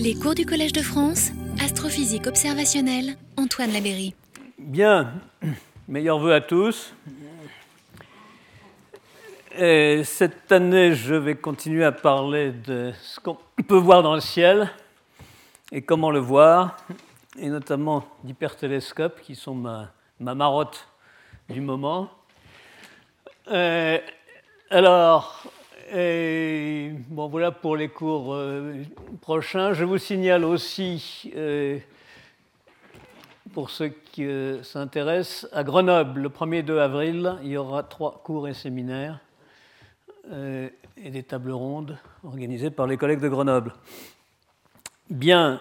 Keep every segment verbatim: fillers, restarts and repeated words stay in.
Les cours du Collège de France, astrophysique observationnelle, Antoine Labeyrie. Bien, meilleurs vœux à tous. Et cette année, je vais continuer à parler de ce qu'on peut voir dans le ciel et comment le voir, et notamment d'hypertélescopes qui sont ma, ma marotte du moment. Euh, alors, et, bon, voilà pour les cours euh, prochains. Je vous signale aussi, euh, pour ceux qui euh, s'intéressent, à Grenoble, le premier et deux avril, il y aura trois cours et séminaires euh, et des tables rondes organisées par les collègues de Grenoble. Bien.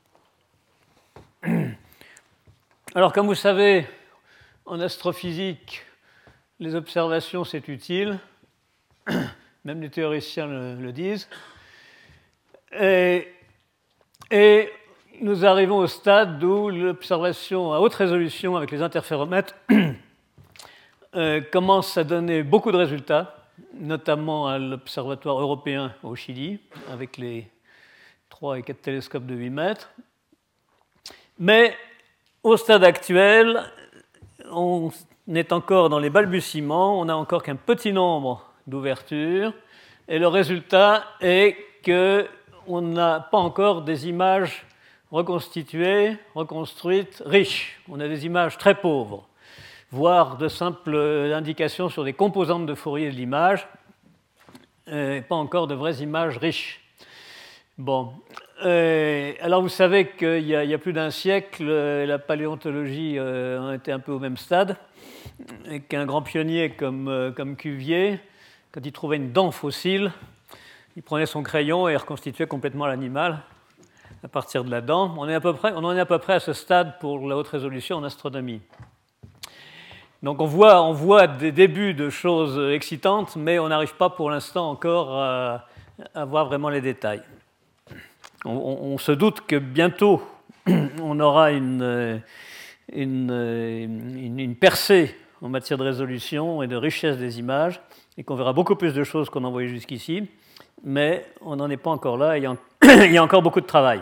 Alors, comme vous savez, en astrophysique, les observations, c'est utile. Même les théoriciens le, le disent. Et, et nous arrivons au stade où l'observation à haute résolution avec les interféromètres euh, commence à donner beaucoup de résultats, notamment à l'Observatoire européen au Chili, avec les trois et quatre télescopes de huit mètres. Mais au stade actuel, on est encore dans les balbutiements, on n'a encore qu'un petit nombre d'ouvertures, et le résultat est qu'on n'a pas encore des images reconstituées, reconstruites, riches. On a des images très pauvres, voire de simples indications sur des composantes de Fourier de l'image, et pas encore de vraies images riches. Bon, euh, alors vous savez qu'il y a, il y a plus d'un siècle, la paléontologie euh, en était un peu au même stade, et qu'un grand pionnier comme, euh, comme Cuvier, quand il trouvait une dent fossile, il prenait son crayon et reconstituait complètement l'animal à partir de la dent. On est à peu près, on en est à peu près à ce stade pour la haute résolution en astronomie. Donc on voit, on voit des débuts de choses excitantes, mais on n'arrive pas pour l'instant encore à, à voir vraiment les détails. On, on, on se doute que bientôt on aura une, une, une, une percée en matière de résolution et de richesse des images, et qu'on verra beaucoup plus de choses qu'on en voyait jusqu'ici, mais on n'en est pas encore là, et il y a, il y a encore beaucoup de travail.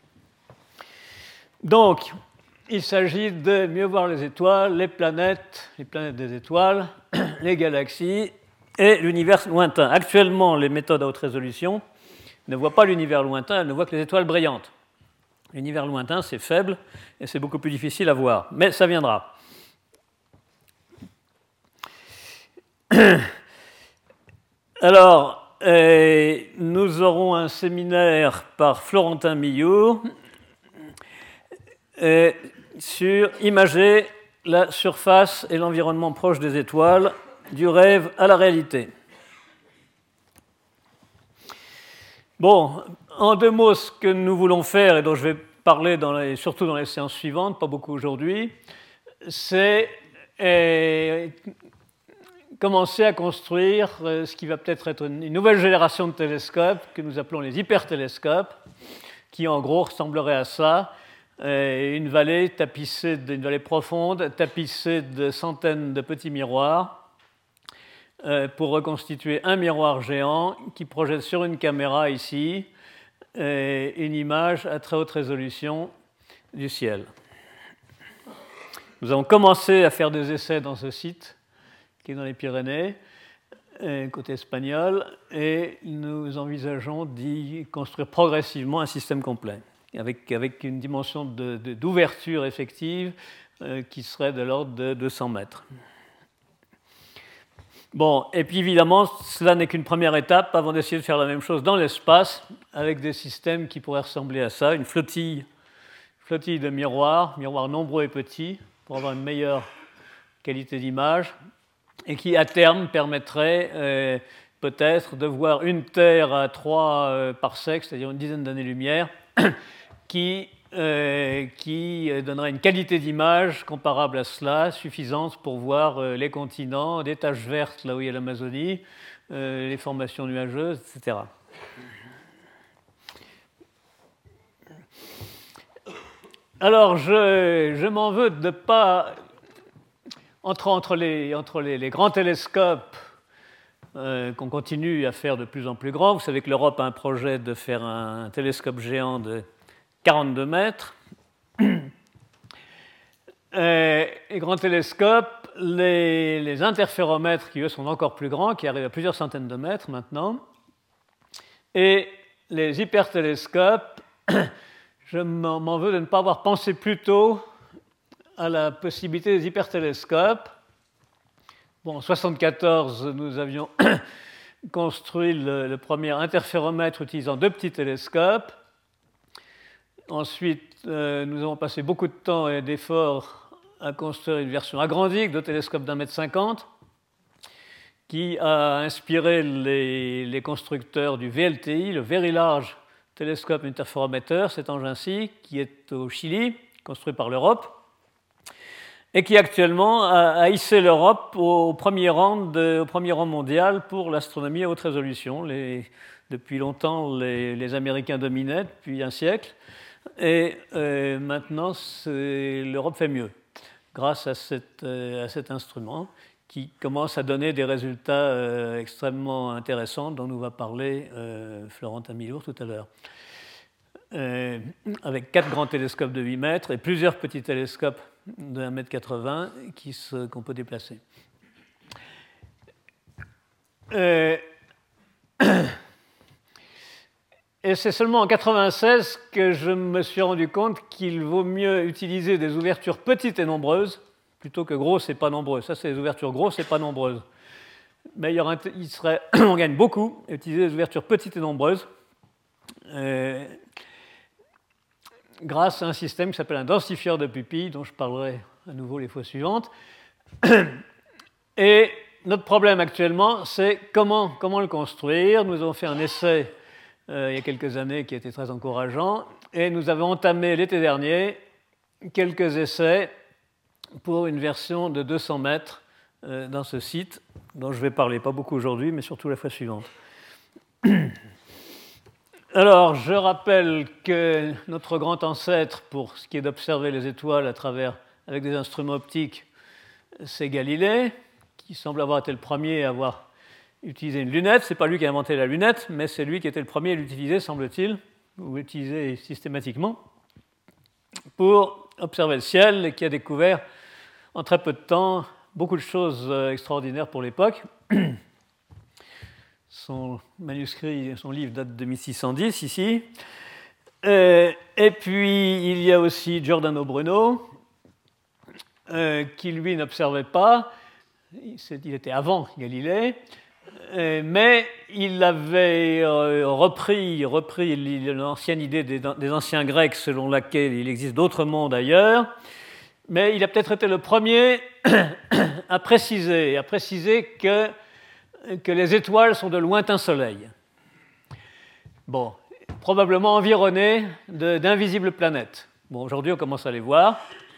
Donc, il s'agit de mieux voir les étoiles, les planètes, les planètes des étoiles, les galaxies et l'univers lointain. Actuellement, les méthodes à haute résolution ne voient pas l'univers lointain, elles ne voient que les étoiles brillantes. L'univers lointain, c'est faible et c'est beaucoup plus difficile à voir, mais ça viendra. Alors, euh, nous aurons un séminaire par Florentin Milloux euh, sur imager la surface et l'environnement proche des étoiles, du rêve à la réalité. Bon, en deux mots, ce que nous voulons faire, et dont je vais parler dans les, surtout dans les séances suivantes, pas beaucoup aujourd'hui, c'est euh, commencer à construire ce qui va peut-être être une nouvelle génération de télescopes que nous appelons les hypertélescopes, qui en gros ressembleraient à ça, une vallée tapissée, une vallée profonde, tapissée de centaines de petits miroirs, pour reconstituer un miroir géant qui projette sur une caméra ici une image à très haute résolution du ciel. Nous avons commencé à faire des essais dans ce site, qui est dans les Pyrénées, côté espagnol, et nous envisageons d'y construire progressivement un système complet, avec, avec une dimension de, de, d'ouverture effective euh, qui serait de l'ordre de deux cents mètres. Bon, et puis évidemment, cela n'est qu'une première étape avant d'essayer de faire la même chose dans l'espace, avec des systèmes qui pourraient ressembler à ça, une flottille, flottille de miroirs, miroirs nombreux et petits, pour avoir une meilleure qualité d'image, et qui, à terme, permettrait euh, peut-être de voir une Terre à trois euh, parsecs, c'est-à-dire une dizaine d'années-lumière, qui, euh, qui donnerait une qualité d'image comparable à cela, suffisante pour voir euh, les continents, des taches vertes là où il y a l'Amazonie, euh, les formations nuageuses, et cetera. Alors, je, je m'en veux de ne pas... Entre, entre, les, entre les, les grands télescopes euh, qu'on continue à faire de plus en plus grand. Vous savez que l'Europe a un projet de faire un, un télescope géant de quarante-deux mètres. Et, et grand télescope, les, les interféromètres qui eux sont encore plus grands, qui arrivent à plusieurs centaines de mètres maintenant, et les hypertélescopes, je m'en veux de ne pas avoir pensé plus tôt à la possibilité des hypertélescopes. Bon, en mille neuf cent soixante-quatorze, nous avions construit le, le premier interféromètre utilisant deux petits télescopes. Ensuite, euh, nous avons passé beaucoup de temps et d'efforts à construire une version agrandie de télescope d'un mètre cinquante, qui a inspiré les, les constructeurs du V L T I, le Very Large Telescope Interferometer, cet engin-ci, qui est au Chili, construit par l'Europe, et qui actuellement a, a hissé l'Europe au premier rang, de, au premier rang mondial pour l'astronomie à haute résolution. Les, depuis longtemps, les, les Américains dominaient, depuis un siècle, et euh, maintenant, l'Europe fait mieux, grâce à, cette, euh, à cet instrument qui commence à donner des résultats euh, extrêmement intéressants dont nous va parler euh, Florentin Milour tout à l'heure. Euh, avec quatre grands télescopes de huit mètres et plusieurs petits télescopes de un mètre quatre-vingts qui se, qu'on peut déplacer. Euh, Et c'est seulement en mille neuf cent quatre-vingt-seize que je me suis rendu compte qu'il vaut mieux utiliser des ouvertures petites et nombreuses plutôt que grosses et pas nombreuses. Ça, c'est des ouvertures grosses et pas nombreuses. Mais il, y aura, il serait, on gagne beaucoup à utiliser des ouvertures petites et nombreuses euh, grâce à un système qui s'appelle un densifieur de pupilles, dont je parlerai à nouveau les fois suivantes. Et notre problème actuellement, c'est comment, comment le construire. Nous avons fait un essai Euh, il y a quelques années qui était très encourageant, et nous avons entamé l'été dernier quelques essais pour une version de deux cents mètres euh, dans ce site, dont je vais parler, pas beaucoup aujourd'hui, mais surtout la fois suivante. Alors, je rappelle que notre grand ancêtre, pour ce qui est d'observer les étoiles à travers, avec des instruments optiques, c'est Galilée, qui semble avoir été le premier à avoir utiliser une lunette. Ce n'est pas lui qui a inventé la lunette, mais c'est lui qui était le premier à l'utiliser, semble-t-il, ou l'utiliser systématiquement, pour observer le ciel, et qui a découvert en très peu de temps beaucoup de choses extraordinaires pour l'époque. Son manuscrit, son livre date de mille six cent dix, ici. Et puis, il y a aussi Giordano Bruno, qui, lui, n'observait pas. Il était avant Galilée. Mais il avait repris, repris l'ancienne idée des anciens Grecs selon laquelle il existe d'autres mondes ailleurs, mais il a peut-être été le premier à préciser, à préciser que, que les étoiles sont de lointains soleils. Bon, probablement environnés d'invisibles planètes. Bon, aujourd'hui on commence à les voir,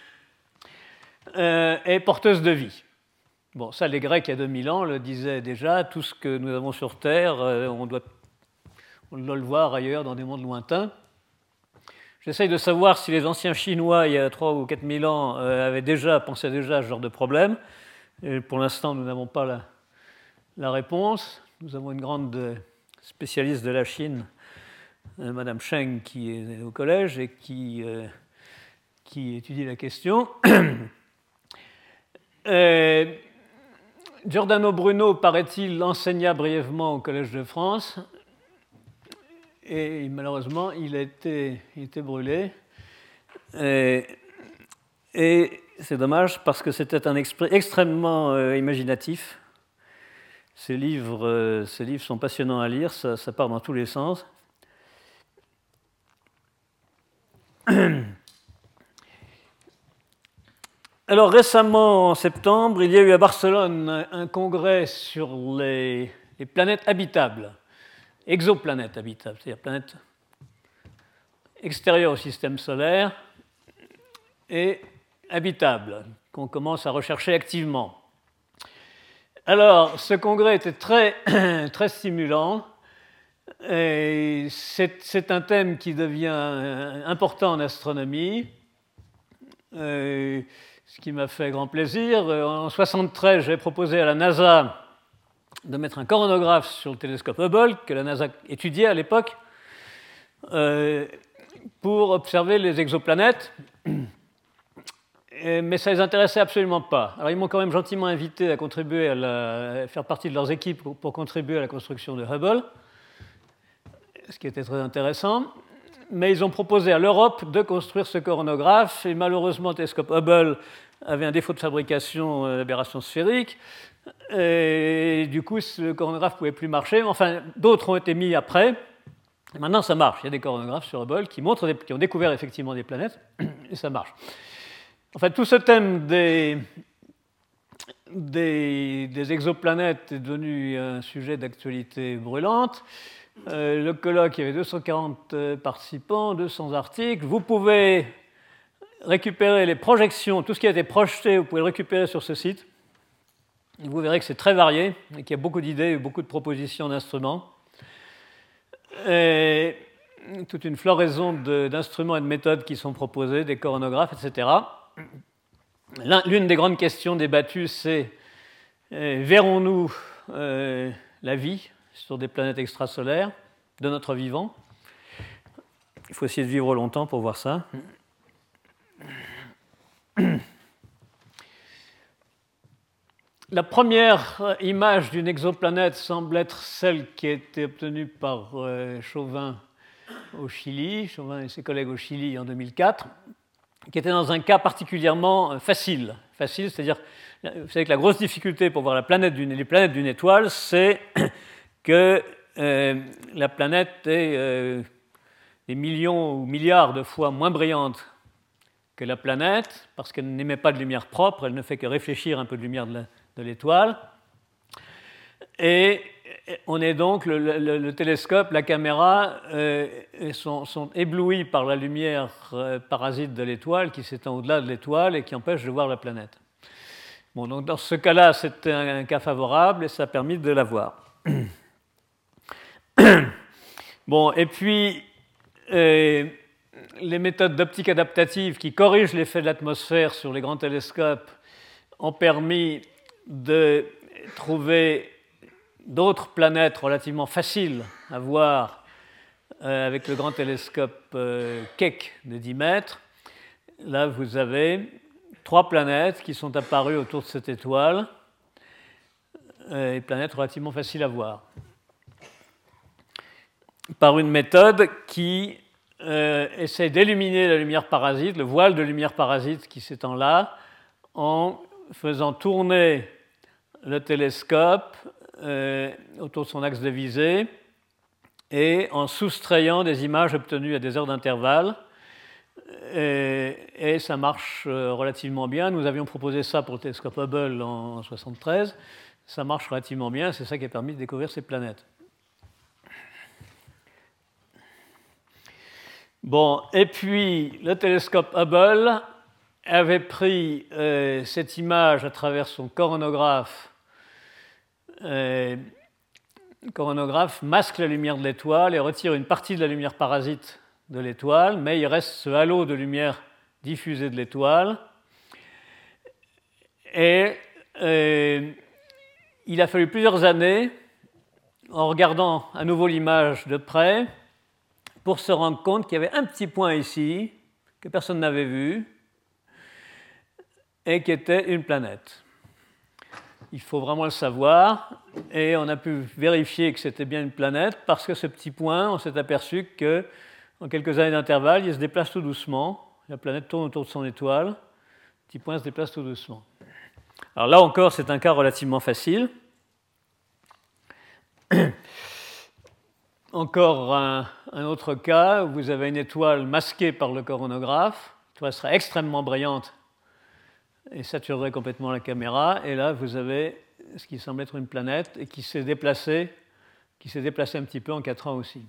euh, et porteuses de vie. Bon, ça, les Grecs, il y a deux mille ans, le disaient déjà, tout ce que nous avons sur Terre, on doit, on doit le voir ailleurs, dans des mondes lointains. J'essaye de savoir si les anciens Chinois, il y a trois ou quatre mille ans, avaient déjà, pensaient déjà à ce genre de problème. Et pour l'instant, nous n'avons pas la, la réponse. Nous avons une grande spécialiste de la Chine, Madame Cheng, qui est au collège et qui, euh, qui étudie la question. Et Giordano Bruno, paraît-il, enseigna brièvement au Collège de France, et malheureusement, il a été, il a été brûlé. Et, et c'est dommage parce que c'était un esprit extrêmement euh, imaginatif. Ces livres, euh, ces livres sont passionnants à lire, ça, ça part dans tous les sens. Alors récemment, en septembre, il y a eu à Barcelone un congrès sur les, les planètes habitables, exoplanètes habitables, c'est-à-dire planètes extérieures au système solaire et habitables, qu'on commence à rechercher activement. Alors, ce congrès était très, très stimulant, et c'est, c'est un thème qui devient important en astronomie. Et ce qui m'a fait grand plaisir. En mille neuf cent soixante-treize, j'ai proposé à la NASA de mettre un coronographe sur le télescope Hubble, que la NASA étudiait à l'époque, euh, pour observer les exoplanètes. Mais ça ne les intéressait absolument pas. Alors ils m'ont quand même gentiment invité à contribuer à, la, à faire partie de leurs équipes pour, pour contribuer à la construction de Hubble, ce qui était très intéressant. Mais ils ont proposé à l'Europe de construire ce coronographe, et malheureusement le télescope Hubble avait un défaut de fabrication d'aberration sphérique, et du coup ce coronographe ne pouvait plus marcher. Enfin, d'autres ont été mis après. Et maintenant ça marche. Il y a des coronographes sur Hubble qui, montrent des, qui ont découvert effectivement des planètes, et ça marche. En fait, tout ce thème des, des, des exoplanètes est devenu un sujet d'actualité brûlante. Euh, le colloque, il y avait deux cent quarante participants, deux cents articles. Vous pouvez récupérer les projections, tout ce qui a été projeté, vous pouvez le récupérer sur ce site. Et vous verrez que c'est très varié et qu'il y a beaucoup d'idées, beaucoup de propositions d'instruments. Et toute une floraison d'instruments et de méthodes qui sont proposés, des coronographes, et cetera. L'une des grandes questions débattues, c'est euh, verrons-nous euh, la vie sur des planètes extrasolaires de notre vivant? Il faut essayer de vivre longtemps pour voir ça. La première image d'une exoplanète semble être celle qui a été obtenue par euh, Chauvin au Chili, Chauvin et ses collègues au Chili en deux mille quatre, qui était dans un cas particulièrement facile. Facile, c'est-à-dire, vous savez que la grosse difficulté pour voir la planète d'une, les planètes d'une étoile, c'est que euh, la planète est euh, des millions ou milliards de fois moins brillante que la planète, parce qu'elle n'émet pas de lumière propre, elle ne fait que réfléchir un peu de lumière de, la, de l'étoile. Et on est donc, le, le, le télescope, la caméra, euh, sont, sont éblouis par la lumière euh, parasite de l'étoile qui s'étend au-delà de l'étoile et qui empêche de voir la planète. Bon, donc dans ce cas-là, c'était un, un cas favorable et ça a permis de la voir. Bon, et puis, euh, les méthodes d'optique adaptative qui corrigent l'effet de l'atmosphère sur les grands télescopes ont permis de trouver d'autres planètes relativement faciles à voir euh, avec le grand télescope euh, Keck de dix mètres. Là, vous avez trois planètes qui sont apparues autour de cette étoile, euh, des planètes relativement faciles à voir, par une méthode qui euh, essaie d'éliminer la lumière parasite, le voile de lumière parasite qui s'étend là, en faisant tourner le télescope euh, autour de son axe de visée et en soustrayant des images obtenues à des heures d'intervalle. Et, et ça marche relativement bien. Nous avions proposé ça pour le télescope Hubble en mille neuf cent soixante-treize. Ça marche relativement bien, c'est ça qui a permis de découvrir ces planètes. Bon, et puis le télescope Hubble avait pris euh, cette image à travers son coronographe. Euh, le coronographe masque la lumière de l'étoile et retire une partie de la lumière parasite de l'étoile, mais il reste ce halo de lumière diffusée de l'étoile. Et euh, il a fallu plusieurs années, en regardant à nouveau l'image de près, pour se rendre compte qu'il y avait un petit point ici, que personne n'avait vu, et qui était une planète. Il faut vraiment le savoir, et on a pu vérifier que c'était bien une planète, parce que ce petit point, on s'est aperçu qu'en quelques années d'intervalle, il se déplace tout doucement, la planète tourne autour de son étoile, le petit point se déplace tout doucement. Alors là encore, c'est un cas relativement facile. Encore un, un autre cas où vous avez une étoile masquée par le coronographe. L'étoile serait extrêmement brillante et saturerait complètement la caméra. Et là, vous avez ce qui semble être une planète et qui s'est déplacée, qui s'est déplacée un petit peu en quatre ans aussi.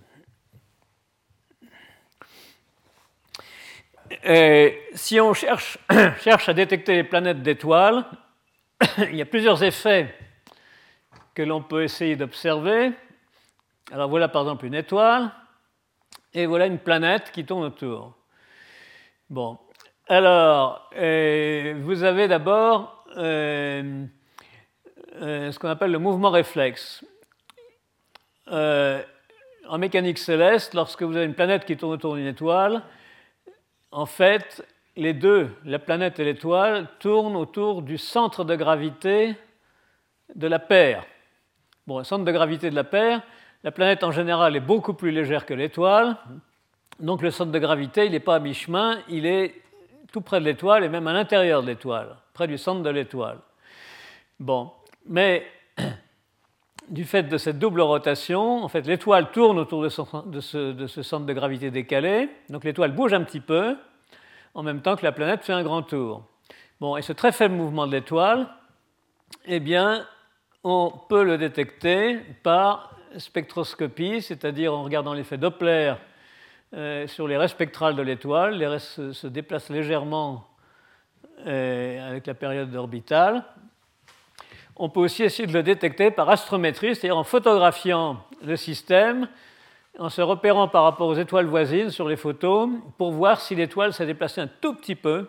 Et si on cherche, cherche à détecter les planètes d'étoiles, il y a plusieurs effets que l'on peut essayer d'observer. Alors voilà par exemple une étoile, et voilà une planète qui tourne autour. Bon, alors euh, vous avez d'abord euh, euh, ce qu'on appelle le mouvement réflexe. Euh, en mécanique céleste, lorsque vous avez une planète qui tourne autour d'une étoile, en fait, les deux, la planète et l'étoile, tournent autour du centre de gravité de la paire. Bon, le centre de gravité de la paire, la planète en général est beaucoup plus légère que l'étoile, donc le centre de gravité, il n'est pas à mi-chemin, il est tout près de l'étoile et même à l'intérieur de l'étoile, près du centre de l'étoile. Bon, mais du fait de cette double rotation, en fait, l'étoile tourne autour de, son, de, ce, de ce centre de gravité décalé, donc l'étoile bouge un petit peu, en même temps que la planète fait un grand tour. Bon, et ce très faible mouvement de l'étoile, eh bien, on peut le détecter par spectroscopie, c'est-à-dire en regardant l'effet Doppler euh, sur les raies spectrales de l'étoile. Les raies se, se déplacent légèrement euh, avec la période orbitale. On peut aussi essayer de le détecter par astrométrie, c'est-à-dire en photographiant le système, en se repérant par rapport aux étoiles voisines sur les photos, pour voir si l'étoile s'est déplacée un tout petit peu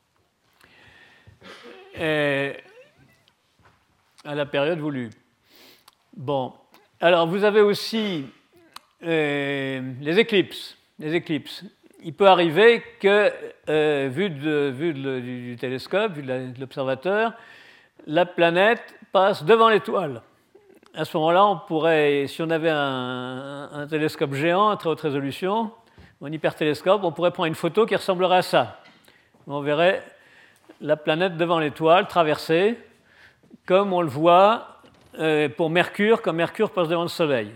et à la période voulue. Bon, alors vous avez aussi euh, les éclipses. Les éclipses. Il peut arriver que, euh, vu, de, vu de, du, du télescope, vu de l'observateur, la planète passe devant l'étoile. À ce moment-là, on pourrait, si on avait un, un télescope géant à très haute résolution, un hypertélescope, on pourrait prendre une photo qui ressemblerait à ça. On verrait la planète devant l'étoile traversée, comme on le voit euh, pour Mercure, quand Mercure passe devant le Soleil.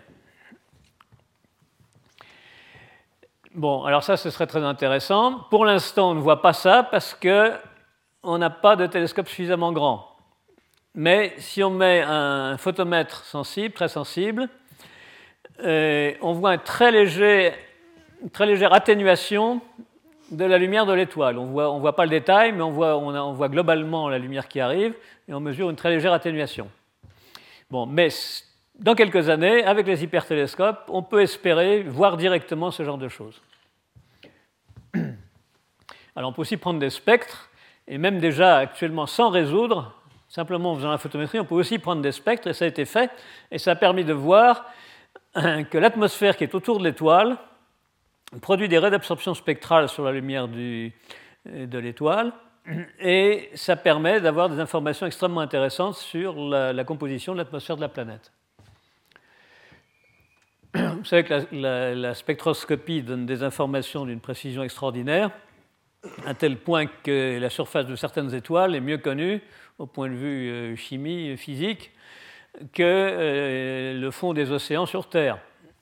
Bon, alors ça, ce serait très intéressant. Pour l'instant, on ne voit pas ça parce qu'on n'a pas de télescope suffisamment grand. Mais si on met un photomètre sensible, très sensible, euh, on voit une très, léger, une très légère atténuation de la lumière de l'étoile. On voit, on ne voit pas le détail, mais on voit, on, a, on voit globalement la lumière qui arrive et on mesure une très légère atténuation. Bon, mais dans quelques années, avec les hypertélescopes, on peut espérer voir directement ce genre de choses. Alors on peut aussi prendre des spectres, et même déjà actuellement sans résoudre, simplement en faisant la photométrie, on peut aussi prendre des spectres, et ça a été fait, et ça a permis de voir que l'atmosphère qui est autour de l'étoile produit des raies d'absorption spectrale sur la lumière du, de l'étoile, et ça permet d'avoir des informations extrêmement intéressantes sur la, la composition de l'atmosphère de la planète. Vous savez que la, la, la spectroscopie donne des informations d'une précision extraordinaire, à tel point que la surface de certaines étoiles est mieux connue au point de vue euh, chimie, physique, que euh, le fond des océans sur Terre.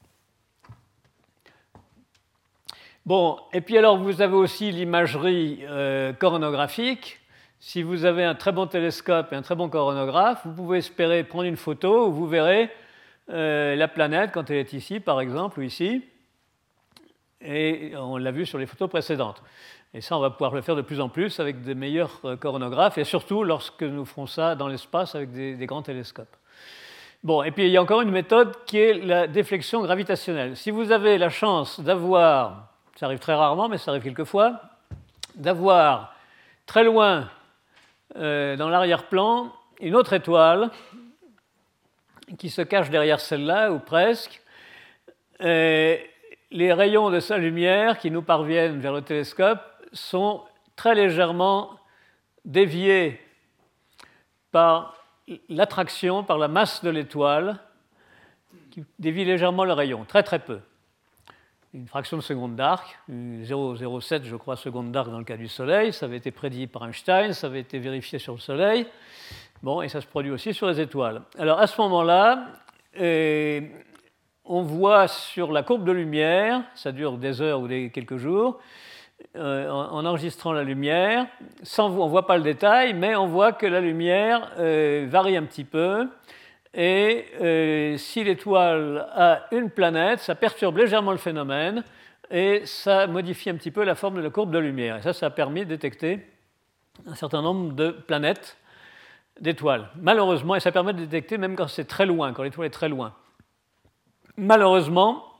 Bon, et puis alors vous avez aussi l'imagerie euh, coronographique. Si vous avez un très bon télescope et un très bon coronographe, vous pouvez espérer prendre une photo où vous verrez euh, la planète quand elle est ici, par exemple, ou ici. Et on l'a vu sur les photos précédentes. Et ça, on va pouvoir le faire de plus en plus avec des meilleurs coronographes, et surtout lorsque nous ferons ça dans l'espace avec des, des grands télescopes. Bon, et puis il y a encore une méthode qui est la déflexion gravitationnelle. Si vous avez la chance d'avoir, ça arrive très rarement, mais ça arrive quelquefois, d'avoir très loin euh, dans l'arrière-plan une autre étoile qui se cache derrière celle-là, ou presque, et les rayons de sa lumière qui nous parviennent vers le télescope sont très légèrement déviés par l'attraction, par la masse de l'étoile, qui dévie légèrement le rayon, très très peu. Une fraction de seconde d'arc, zéro virgule zéro sept, je crois, seconde d'arc dans le cas du Soleil. Ça avait été prédit par Einstein, ça avait été vérifié sur le Soleil. Bon, et ça se produit aussi sur les étoiles. Alors à ce moment-là, euh, on voit sur la courbe de lumière, ça dure des heures ou des, quelques jours, euh, en, en enregistrant la lumière, sans, on ne voit pas le détail, mais on voit que la lumière euh, varie un petit peu. Et euh, si l'étoile a une planète, ça perturbe légèrement le phénomène et ça modifie un petit peu la forme de la courbe de lumière. Et ça, ça a permis de détecter un certain nombre de planètes, d'étoiles. Malheureusement, et ça permet de détecter même quand c'est très loin, quand l'étoile est très loin. Malheureusement,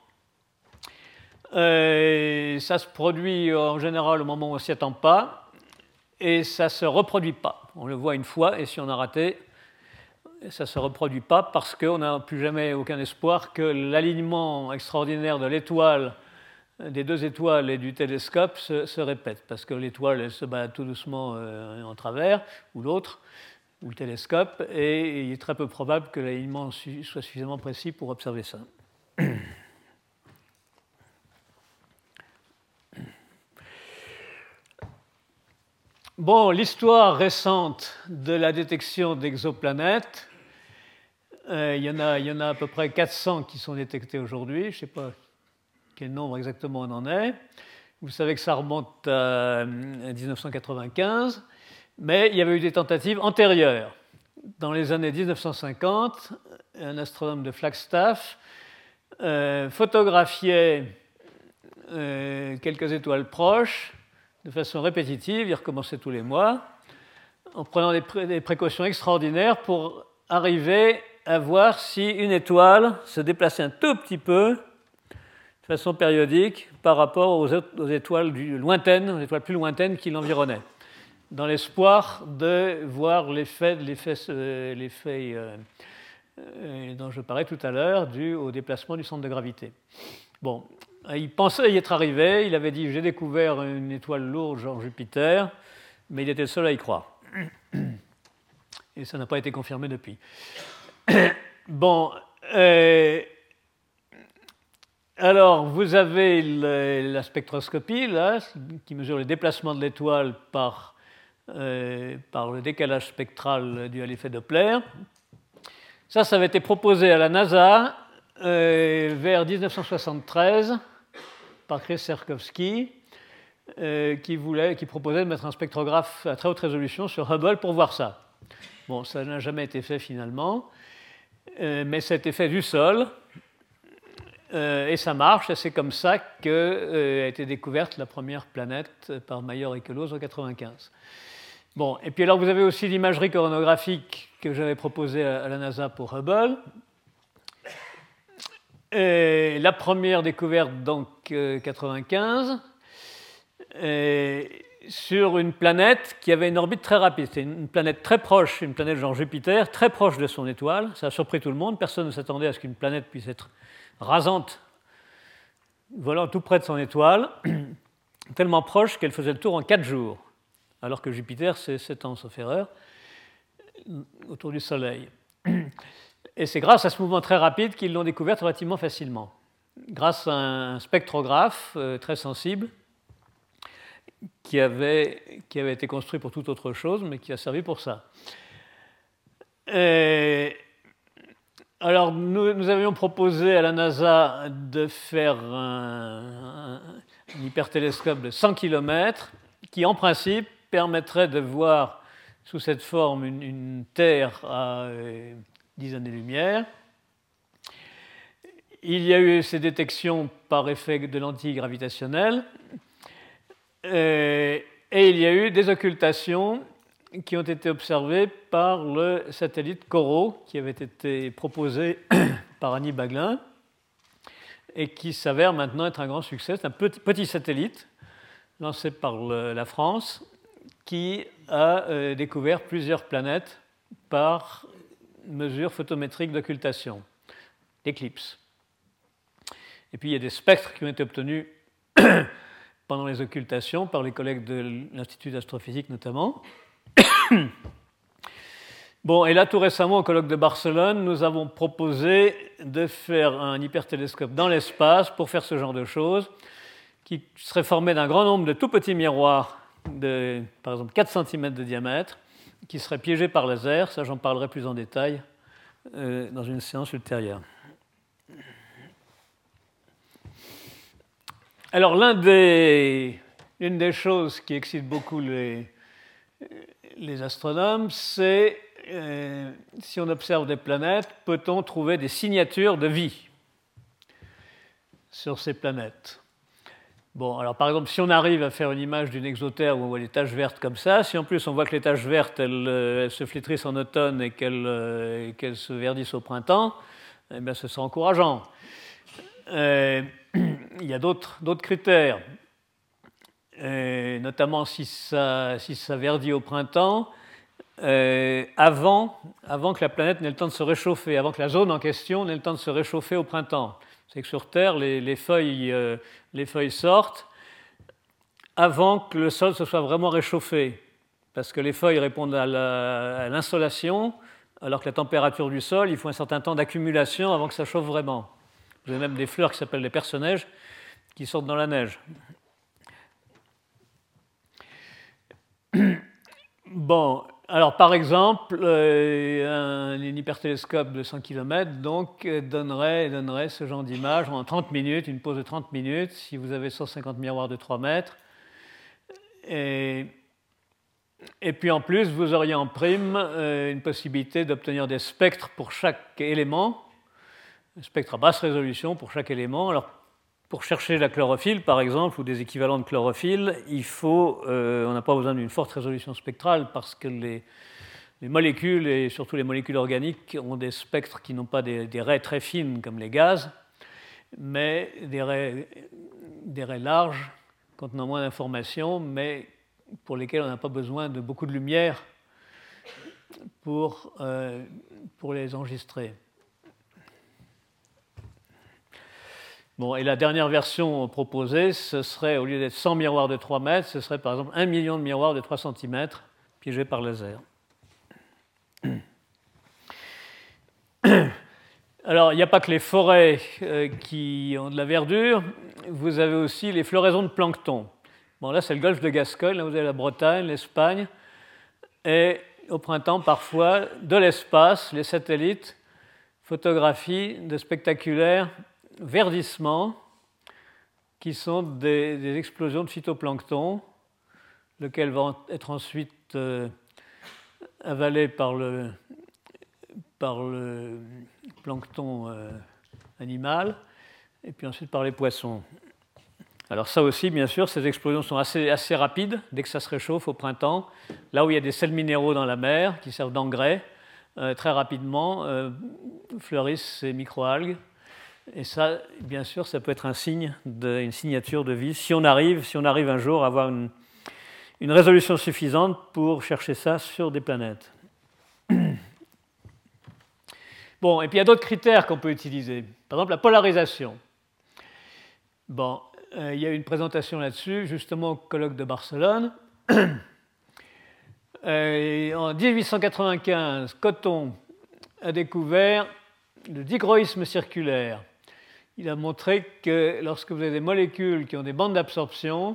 euh, ça se produit en général au moment où on ne s'y attend pas et ça ne se reproduit pas. On le voit une fois et si on a raté, Et ça ne se reproduit pas parce qu'on n'a plus jamais aucun espoir que l'alignement extraordinaire de l'étoile, des deux étoiles et du télescope se, se répète, parce que l'étoile se bat tout doucement euh, en travers, ou l'autre, ou le télescope, et il est très peu probable que l'alignement soit suffisamment précis pour observer ça. Bon, l'histoire récente de la détection d'exoplanètes, euh, il y en a, il y en a à peu près quatre cents qui sont détectés aujourd'hui. Je ne sais pas quel nombre exactement on en est. Vous savez que ça remonte à dix-neuf cent quatre-vingt-quinze, mais il y avait eu des tentatives antérieures. Dans les années dix-neuf cent cinquante, un astronome de Flagstaff euh, photographiait euh, quelques étoiles proches de façon répétitive, il recommençait tous les mois, en prenant des, pré des précautions extraordinaires pour arriver à voir si une étoile se déplaçait un tout petit peu de façon périodique par rapport aux, aux étoiles du, lointaines, aux étoiles plus lointaines qui l'environnaient, dans l'espoir de voir l'effet euh, euh, euh, dont je parlais tout à l'heure, dû au déplacement du centre de gravité. Bon, il pensait y être arrivé, il avait dit « j'ai découvert une étoile lourde, genre Jupiter », mais il était le seul à y croire. Et ça n'a pas été confirmé depuis. Bon, euh, alors vous avez le, la spectroscopie, là, qui mesure le déplacement de l'étoile par, euh, par le décalage spectral dû à l'effet Doppler. Ça, ça avait été proposé à la NASA euh, vers dix-neuf cent soixante-treize par Chris Serkowski, euh, qui, voulait, qui proposait de mettre un spectrographe à très haute résolution sur Hubble pour voir ça. Bon, ça n'a jamais été fait finalement, euh, mais ça a été fait du sol, euh, et ça marche, et c'est comme ça qu'a euh, été découverte la première planète par Mayer et Queloz en mille neuf cent quatre-vingt-quinze. Bon, et puis alors vous avez aussi l'imagerie coronographique que j'avais proposée à, à la NASA pour Hubble. Et la première découverte, donc, euh, quatre-vingt-quinze, et sur une planète qui avait une orbite très rapide. C'était une planète très proche, une planète genre Jupiter, très proche de son étoile. Ça a surpris tout le monde. Personne ne s'attendait à ce qu'une planète puisse être rasante, volant tout près de son étoile, tellement proche qu'elle faisait le tour en quatre jours, alors que Jupiter, c'est sept ans, sauf erreur, autour du Soleil. Et c'est grâce à ce mouvement très rapide qu'ils l'ont découverte relativement facilement, grâce à un spectrographe euh, très sensible qui avait, qui avait été construit pour toute autre chose, mais qui a servi pour ça. Et alors, nous, nous avions proposé à la NASA de faire un, un, un hypertélescope de cent kilomètres qui, en principe, permettrait de voir sous cette forme une, une Terre à euh, dix années-lumière. Il y a eu ces détections par effet de lentille gravitationnelle. Et il y a eu des occultations qui ont été observées par le satellite COROT, qui avait été proposé par Annie Baglin, et qui s'avère maintenant être un grand succès. C'est un petit, petit satellite lancé par le, la France, qui a euh, découvert plusieurs planètes par mesure photométrique d'occultation, d'éclipse. Et puis il y a des spectres qui ont été obtenus pendant les occultations par les collègues de l'Institut d'astrophysique notamment. Bon, et là tout récemment au colloque de Barcelone, nous avons proposé de faire un hypertélescope dans l'espace pour faire ce genre de choses, qui serait formé d'un grand nombre de tout petits miroirs de, par exemple, quatre centimètres de diamètre, qui seraient piégés par laser. Ça, j'en parlerai plus en détail euh, dans une séance ultérieure. Alors, l'un des, l'une des choses qui excite beaucoup les, les astronomes, c'est euh, si on observe des planètes, peut-on trouver des signatures de vie sur ces planètes? Bon, alors par exemple, si on arrive à faire une image d'une exotère où on voit des taches vertes comme ça, si en plus on voit que les taches vertes, elles, elles se flétrissent en automne et qu'elles, euh, qu'elles se verdissent au printemps, eh bien, ce sera encourageant. Euh, il y a d'autres, d'autres critères, et notamment si ça, si ça verdit au printemps, euh, avant, avant que la planète n'ait le temps de se réchauffer, avant que la zone en question n'ait le temps de se réchauffer au printemps. C'est que sur Terre, les, les, feuilles, euh, les feuilles sortent avant que le sol se soit vraiment réchauffé, parce que les feuilles répondent à l'insolation, alors que la température du sol, il faut un certain temps d'accumulation avant que ça chauffe vraiment. Vous avez même des fleurs qui s'appellent les perce-neige qui sortent dans la neige. Bon, alors par exemple, euh, un, un hypertélescope de cent kilomètres donc, donnerait, donnerait ce genre d'image en trente minutes, une pause de trente minutes, si vous avez cent cinquante miroirs de trois mètres. Et, et puis en plus, vous auriez en prime euh, une possibilité d'obtenir des spectres pour chaque élément, un spectre à basse résolution pour chaque élément. Alors, pour chercher la chlorophylle, par exemple, ou des équivalents de chlorophylle, il faut, euh, on n'a pas besoin d'une forte résolution spectrale parce que les, les molécules, et surtout les molécules organiques, ont des spectres qui n'ont pas des, des raies très fines comme les gaz, mais des raies, des raies larges contenant moins d'informations, mais pour lesquelles on n'a pas besoin de beaucoup de lumière pour, euh, pour les enregistrer. Bon, et la dernière version proposée, ce serait, au lieu d'être cent miroirs de trois mètres, ce serait par exemple un million de miroirs de trois centimètres piégés par laser. Alors, il n'y a pas que les forêts euh, qui ont de la verdure, vous avez aussi les floraisons de plancton. Bon, là, c'est le golfe de Gascogne, là, vous avez la Bretagne, l'Espagne, et au printemps, parfois, de l'espace, les satellites photographient de spectaculaires verdissements qui sont des, des explosions de phytoplancton, lesquels vont être ensuite euh, avalés par le, par le plancton euh, animal et puis ensuite par les poissons. Alors ça aussi, bien sûr, ces explosions sont assez, assez rapides dès que ça se réchauffe au printemps. Là où il y a des sels minéraux dans la mer qui servent d'engrais, euh, très rapidement euh, fleurissent ces microalgues. Et ça, bien sûr, ça peut être un signe, de, une signature de vie, si on arrive, si on arrive un jour à avoir une, une résolution suffisante pour chercher ça sur des planètes. Bon, et puis il y a d'autres critères qu'on peut utiliser. Par exemple, la polarisation. Bon, euh, il y a eu une présentation là-dessus, justement au colloque de Barcelone. Et en dix-huit cent quatre-vingt-quinze, Cotton a découvert le dichroïsme circulaire. Il a montré que lorsque vous avez des molécules qui ont des bandes d'absorption,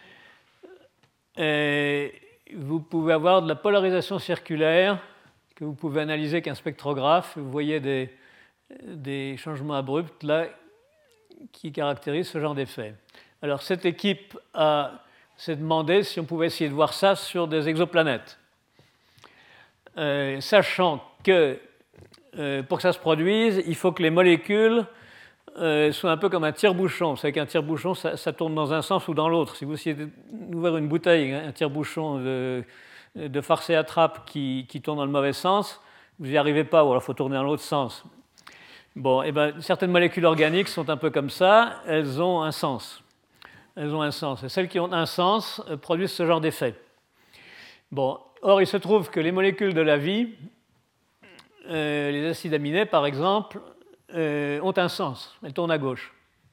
vous pouvez avoir de la polarisation circulaire que vous pouvez analyser avec un spectrographe. Vous voyez des, des changements abrupts là qui caractérisent ce genre d'effet. Alors cette équipe a, s'est demandé si on pouvait essayer de voir ça sur des exoplanètes, euh, sachant que euh, pour que ça se produise, il faut que les molécules Euh, soit un peu comme un tire-bouchon. Vous savez qu'un tire-bouchon, ça, ça tourne dans un sens ou dans l'autre. Si vous essayez d'ouvrir une bouteille, un tire-bouchon de, de farce et attrape qui, qui tourne dans le mauvais sens, vous n'y arrivez pas, ou alors il faut tourner dans l'autre sens. Bon, et ben, certaines molécules organiques sont un peu comme ça, elles ont un sens. Elles ont un sens. Et celles qui ont un sens euh, produisent ce genre d'effet. Bon, or, il se trouve que les molécules de la vie, euh, les acides aminés par exemple, Euh, ont un sens, elles tournent à gauche.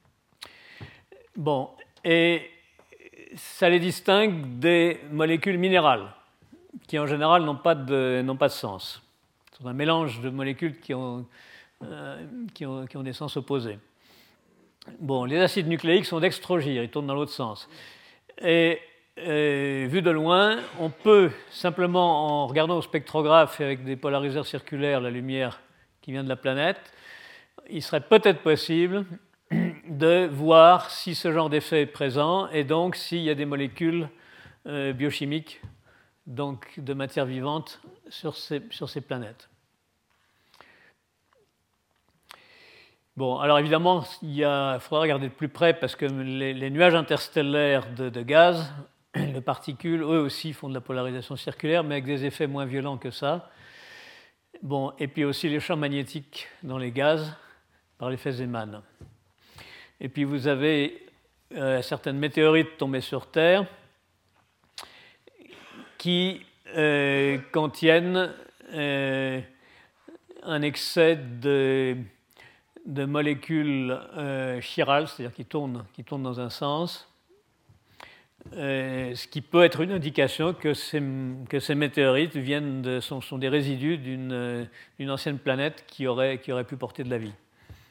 Bon, et ça les distingue des molécules minérales, qui en général n'ont pas de, n'ont pas de sens. C'est un mélange de molécules qui ont, euh, qui ont, qui ont des sens opposés. Bon, les acides nucléiques sont dextrogires, ils tournent dans l'autre sens. Et euh, vu de loin, on peut simplement, en regardant au spectrographe et avec des polariseurs circulaires la lumière qui vient de la planète, il serait peut-être possible de voir si ce genre d'effet est présent et donc s'il y a des molécules euh, biochimiques, donc de matière vivante, sur ces, sur ces planètes. Bon, alors évidemment, il y a, faudra regarder de plus près parce que les, les nuages interstellaires de, de gaz, de particules, eux aussi font de la polarisation circulaire, mais avec des effets moins violents que ça. Bon, et puis aussi les champs magnétiques dans les gaz, par l'effet Zeeman. Et puis vous avez euh, certaines météorites tombées sur Terre qui euh, contiennent euh, un excès de, de molécules euh, chirales, c'est-à-dire qui tournent, qui tournent dans un sens, euh, ce qui peut être une indication que ces, que ces météorites viennent de, sont, sont des résidus d'une, d'une ancienne planète qui aurait, qui aurait pu porter de la vie.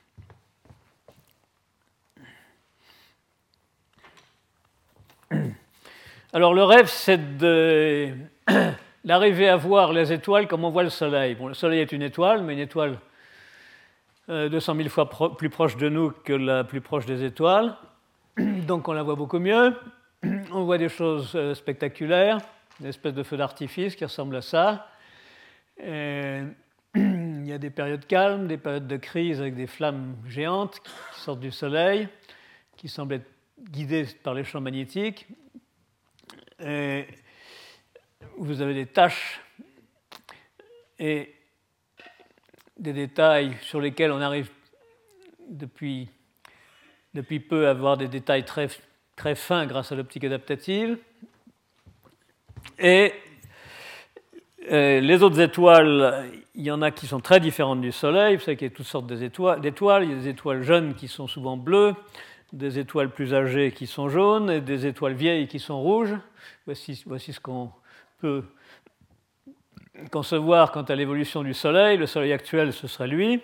Alors le rêve, c'est de, d'arriver à voir les étoiles comme on voit le Soleil. Bon, le Soleil est une étoile, mais une étoile euh, deux cent mille fois pro- plus proche de nous que la plus proche des étoiles. Donc on la voit beaucoup mieux. On voit des choses euh, spectaculaires, une espèce de feu d'artifice qui ressemble à ça. Et il y a des périodes calmes, des périodes de crise avec des flammes géantes qui sortent du Soleil, qui semblent être guidées par les champs magnétiques. Et vous avez des taches et des détails sur lesquels on arrive depuis, depuis peu à avoir des détails très, très fins grâce à l'optique adaptative. Et euh, les autres étoiles, il y en a qui sont très différentes du Soleil. Vous savez qu'il y a toutes sortes d'étoiles. Il y a des étoiles jeunes qui sont souvent bleues, des étoiles plus âgées qui sont jaunes et des étoiles vieilles qui sont rouges. Voici, voici ce qu'on peut concevoir quant à l'évolution du Soleil. Le Soleil actuel, ce serait lui.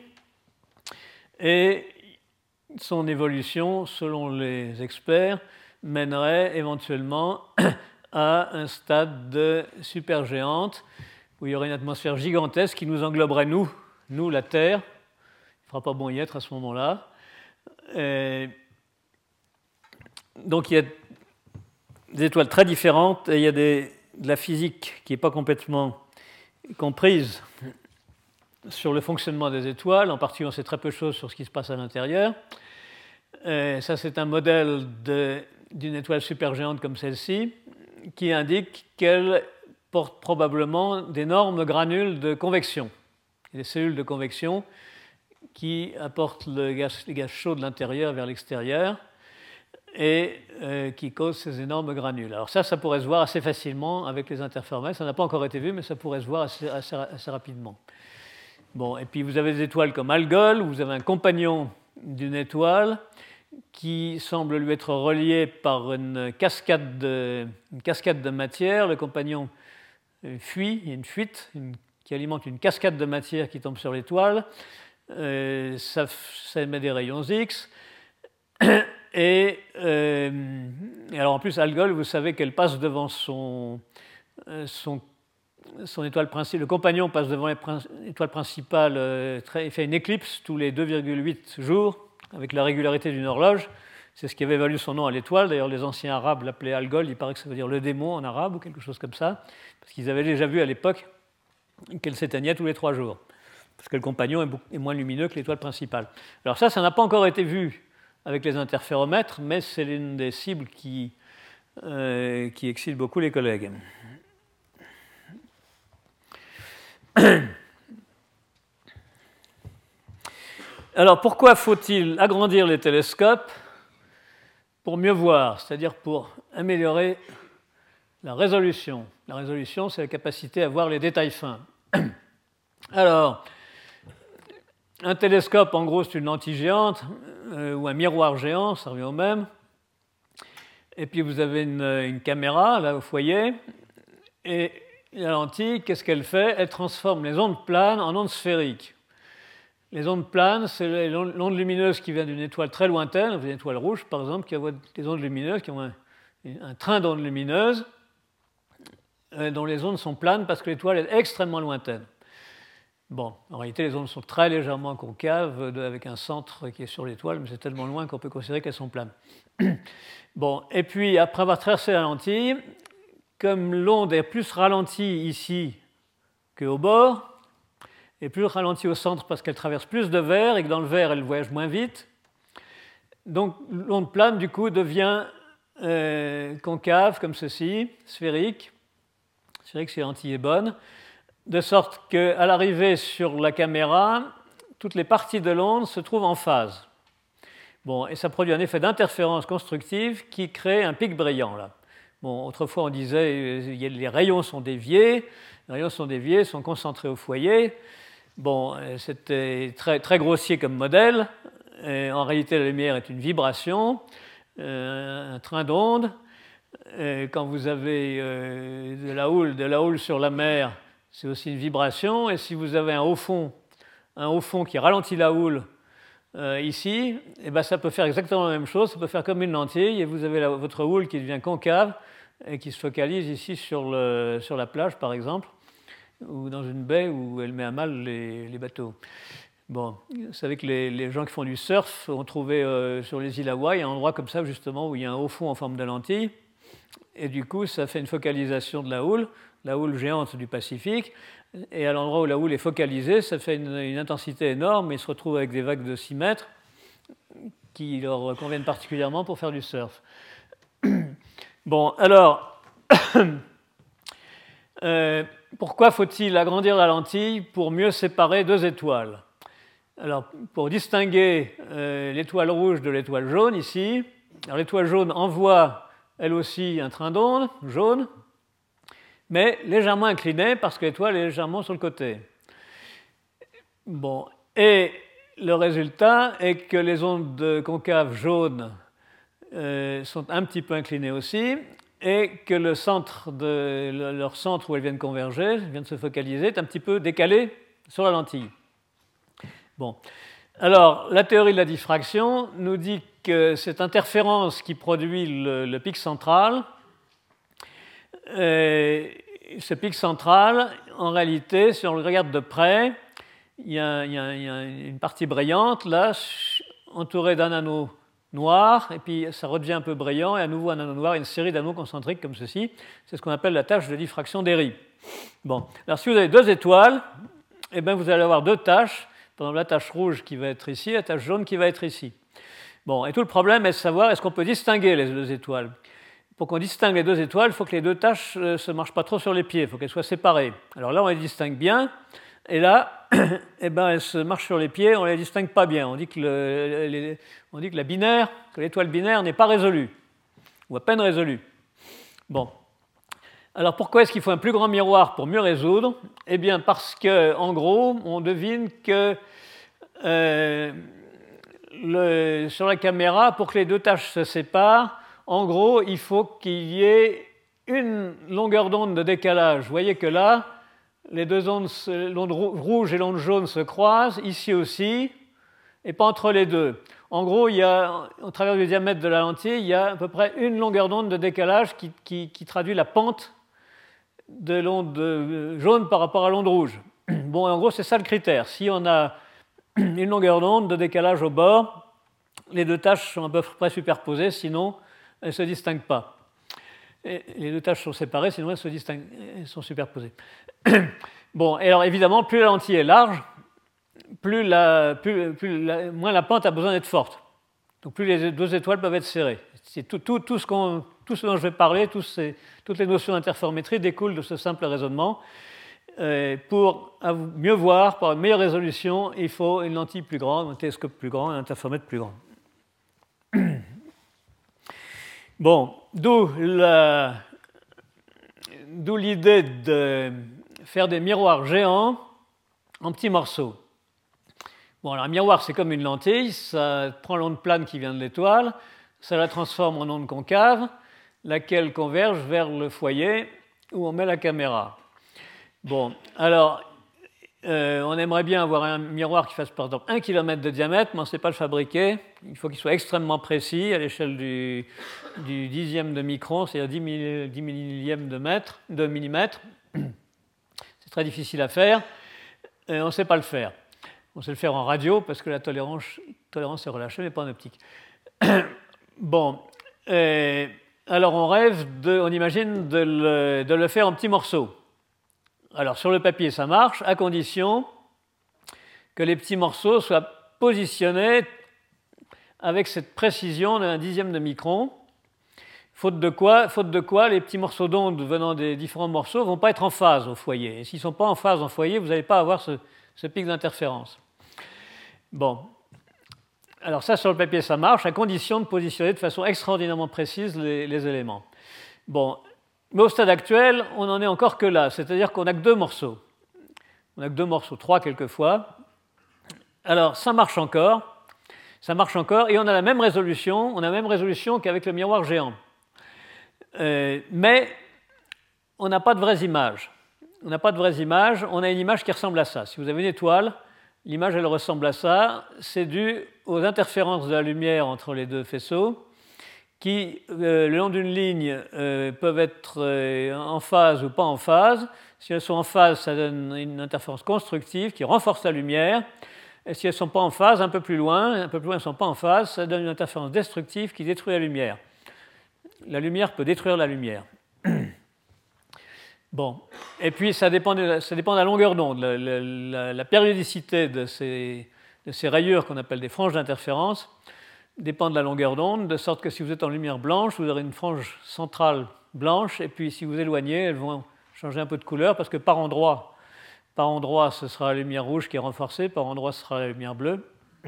Et son évolution, selon les experts, mènerait éventuellement à un stade de supergéante où il y aurait une atmosphère gigantesque qui nous engloberait, nous, nous la Terre. Il ne fera pas bon y être à ce moment-là. Et donc il y a des étoiles très différentes et il y a des, de la physique qui n'est pas complètement comprise sur le fonctionnement des étoiles. En particulier, on sait très peu de choses sur ce qui se passe à l'intérieur. Et ça, c'est un modèle de, d'une étoile supergéante comme celle-ci qui indique qu'elle porte probablement d'énormes granules de convection, des cellules de convection qui apportent le gaz, les gaz chauds de l'intérieur vers l'extérieur et euh, qui causent ces énormes granules. Alors ça, ça pourrait se voir assez facilement avec les interféromètres. Ça n'a pas encore été vu, mais ça pourrait se voir assez, assez, assez rapidement. Bon, et puis vous avez des étoiles comme Algol, où vous avez un compagnon d'une étoile qui semble lui être relié par une cascade de, une cascade de matière. Le compagnon fuit, il y a une fuite une, qui alimente une cascade de matière qui tombe sur l'étoile. Euh, ça, ça émet des rayons X. Et, euh, et alors en plus, Algol, vous savez qu'elle passe devant son, son, son étoile principale. Le compagnon passe devant l'étoile principale, euh, très, il fait une éclipse tous les deux virgule huit jours, avec la régularité d'une horloge. C'est ce qui avait valu son nom à l'étoile. D'ailleurs, les anciens arabes l'appelaient Algol. Il paraît que ça veut dire le démon en arabe ou quelque chose comme ça, parce qu'ils avaient déjà vu à l'époque qu'elle s'éteignait tous les trois jours, parce que le compagnon est, beaucoup, est moins lumineux que l'étoile principale. Alors ça, ça n'a pas encore été vu avec les interféromètres, mais c'est l'une des cibles qui, euh, qui excite beaucoup les collègues. Alors pourquoi faut-il agrandir les télescopes? Pour mieux voir, c'est-à-dire pour améliorer la résolution. La résolution, c'est la capacité à voir les détails fins. Alors, un télescope, en gros, c'est une lentille géante, euh, ou un miroir géant, ça revient au même. Et puis vous avez une, une caméra, là, au foyer. Et la lentille, qu'est-ce qu'elle fait? Elle transforme les ondes planes en ondes sphériques. Les ondes planes, c'est l'onde lumineuse qui vient d'une étoile très lointaine, une étoile rouge, par exemple, qui envoie des ondes lumineuses, qui ont un, un train d'ondes lumineuses, euh, dont les ondes sont planes parce que l'étoile est extrêmement lointaine. Bon, en réalité, les ondes sont très légèrement concaves, avec un centre qui est sur l'étoile, mais c'est tellement loin qu'on peut considérer qu'elles sont planes. Bon, et puis, après avoir traversé la lentille, comme l'onde est plus ralentie ici qu'au bord, et plus ralentie au centre parce qu'elle traverse plus de verre, et que dans le verre, elle voyage moins vite, donc l'onde plane, du coup, devient euh, concave, comme ceci, sphérique. Sphérique, si la lentille est bonne, de sorte qu'à l'arrivée sur la caméra, toutes les parties de l'onde se trouvent en phase. Bon, et ça produit un effet d'interférence constructive qui crée un pic brillant, là. Bon, autrefois, on disait que les rayons sont déviés, les rayons sont déviés, sont concentrés au foyer. Bon, c'était très, très grossier comme modèle. Et en réalité, la lumière est une vibration, euh, un train d'ondes. Quand vous avez euh, de la houle, de la houle sur la mer, c'est aussi une vibration. Et si vous avez un haut fond, un haut fond qui ralentit la houle euh, ici, et ben ça peut faire exactement la même chose. Ça peut faire comme une lentille, et vous avez la, votre houle qui devient concave et qui se focalise ici sur, le, sur la plage, par exemple, ou dans une baie où elle met à mal les, les bateaux. Bon, vous savez que les, les gens qui font du surf ont trouvé euh, sur les îles Hawaï un endroit comme ça, justement, où il y a un haut fond en forme de lentille. Et du coup, ça fait une focalisation de la houle, la houle géante du Pacifique. Et à l'endroit où la houle est focalisée, ça fait une, une intensité énorme. Et ils se retrouvent avec des vagues de six mètres qui leur conviennent particulièrement pour faire du surf. Bon, alors, euh, pourquoi faut-il agrandir la lentille pour mieux séparer deux étoiles? Alors, pour distinguer euh, l'étoile rouge de l'étoile jaune, ici, l'étoile jaune envoie, elle aussi, un train d'onde jaune, mais légèrement incliné parce que l'étoile est légèrement sur le côté. Bon, et le résultat est que les ondes concaves jaunes euh, sont un petit peu inclinées aussi, et que le centre de, le, leur centre où elles viennent converger, elles viennent se focaliser, est un petit peu décalé sur la lentille. Bon, alors la théorie de la diffraction nous dit que cette interférence qui produit le, le pic central, euh, ce pic central, en réalité, si on le regarde de près, il y a, il y a, il y a une partie brillante là, entourée d'un anneau noir, et puis ça redevient un peu brillant, et à nouveau un anneau noir, et une série d'anneaux concentriques comme ceci. C'est ce qu'on appelle la tâche de diffraction d'Airy. Bon, alors si vous avez deux étoiles, eh bien vous allez avoir deux tâches. Par exemple, la tache rouge qui va être ici, la tache jaune qui va être ici. Bon, et tout le problème est de savoir est-ce qu'on peut distinguer les deux étoiles. Pour qu'on distingue les deux étoiles, il faut que les deux taches ne se marchent pas trop sur les pieds, il faut qu'elles soient séparées. Alors là, on les distingue bien, et là, eh ben, elles se marchent sur les pieds, on ne les distingue pas bien. On dit que, le, les, on dit que la binaire, que l'étoile binaire n'est pas résolue, ou à peine résolue. Bon. Alors pourquoi est-ce qu'il faut un plus grand miroir pour mieux résoudre? Eh bien parce qu'en gros, on devine que euh, le, sur la caméra, pour que les deux taches se séparent, en gros, il faut qu'il y ait une longueur d'onde de décalage. Vous voyez que là, les deux ondes, l'onde rouge et l'onde jaune se croisent, ici aussi, et pas entre les deux. En gros, il y a, au travers du diamètre de la lentille, il y a à peu près une longueur d'onde de décalage qui, qui, qui traduit la pente de l'onde jaune par rapport à l'onde rouge. Bon, en gros, c'est ça le critère. Si on a une longueur d'onde de décalage au bord, les deux tâches sont à peu près superposées, sinon elles ne se distinguent pas. Et les deux tâches sont séparées, sinon elles se distinguent, elles sont superposées. Bon, et alors évidemment, plus la lentille est large, plus la, plus, plus la, moins la pente a besoin d'être forte. Donc plus les deux étoiles peuvent être serrées. C'est tout, tout, tout, ce qu'on, tout ce dont je vais parler, tous ces, toutes les notions d'interférométrie découlent de ce simple raisonnement. Euh, pour mieux voir, pour une meilleure résolution, il faut une lentille plus grande, un télescope plus grand, un interféromètre plus grand. Bon, d'où, la, d'où l'idée de faire des miroirs géants en petits morceaux. Bon, alors un miroir, c'est comme une lentille, ça prend l'onde plane qui vient de l'étoile, ça la transforme en onde concave, laquelle converge vers le foyer où on met la caméra. Bon, alors, euh, on aimerait bien avoir un miroir qui fasse par exemple un kilomètre de diamètre, mais on ne sait pas le fabriquer. Il faut qu'il soit extrêmement précis à l'échelle du, du dixième de micron, c'est-à-dire dix millième de, mètre, de millimètre. C'est très difficile à faire, et on ne sait pas le faire. On sait le faire en radio parce que la tolérance, tolérance est relâchée, mais pas en optique. Bon, euh, alors on rêve, de, on imagine de le, de le faire en petits morceaux. Alors sur le papier ça marche, à condition que les petits morceaux soient positionnés avec cette précision d'un dixième de micron. Faute de quoi, faute de quoi les petits morceaux d'onde venant des différents morceaux ne vont pas être en phase au foyer. Et s'ils ne sont pas en phase au foyer, vous n'allez pas avoir ce, ce pic d'interférence. Bon. Alors ça, sur le papier, ça marche, à condition de positionner de façon extraordinairement précise les, les éléments. Bon, mais au stade actuel, on n'en est encore que là, c'est-à-dire qu'on n'a que deux morceaux. On n'a que deux morceaux, trois quelquefois. Alors, ça marche encore, ça marche encore, et on a la même résolution, on a la même résolution qu'avec le miroir géant. Euh, mais on n'a pas de vraies images. On n'a pas de vraies images, on a une image qui ressemble à ça. Si vous avez une étoile, l'image, elle ressemble à ça. C'est dû aux interférences de la lumière entre les deux faisceaux, qui, euh, le long d'une ligne, euh, peuvent être euh, en phase ou pas en phase. Si elles sont en phase, ça donne une interférence constructive qui renforce la lumière. Et si elles ne sont pas en phase, un peu plus loin, un peu plus loin, elles ne sont pas en phase, ça donne une interférence destructive qui détruit la lumière. La lumière peut détruire la lumière. Bon, et puis ça dépend de, ça dépend de la longueur d'onde, la, la, la périodicité de ces, de ces rayures qu'on appelle des franges d'interférence dépend de la longueur d'onde, de sorte que si vous êtes en lumière blanche, vous aurez une frange centrale blanche, et puis si vous éloignez, elles vont changer un peu de couleur, parce que par endroit, par endroit ce sera la lumière rouge qui est renforcée, par endroit ce sera la lumière bleue.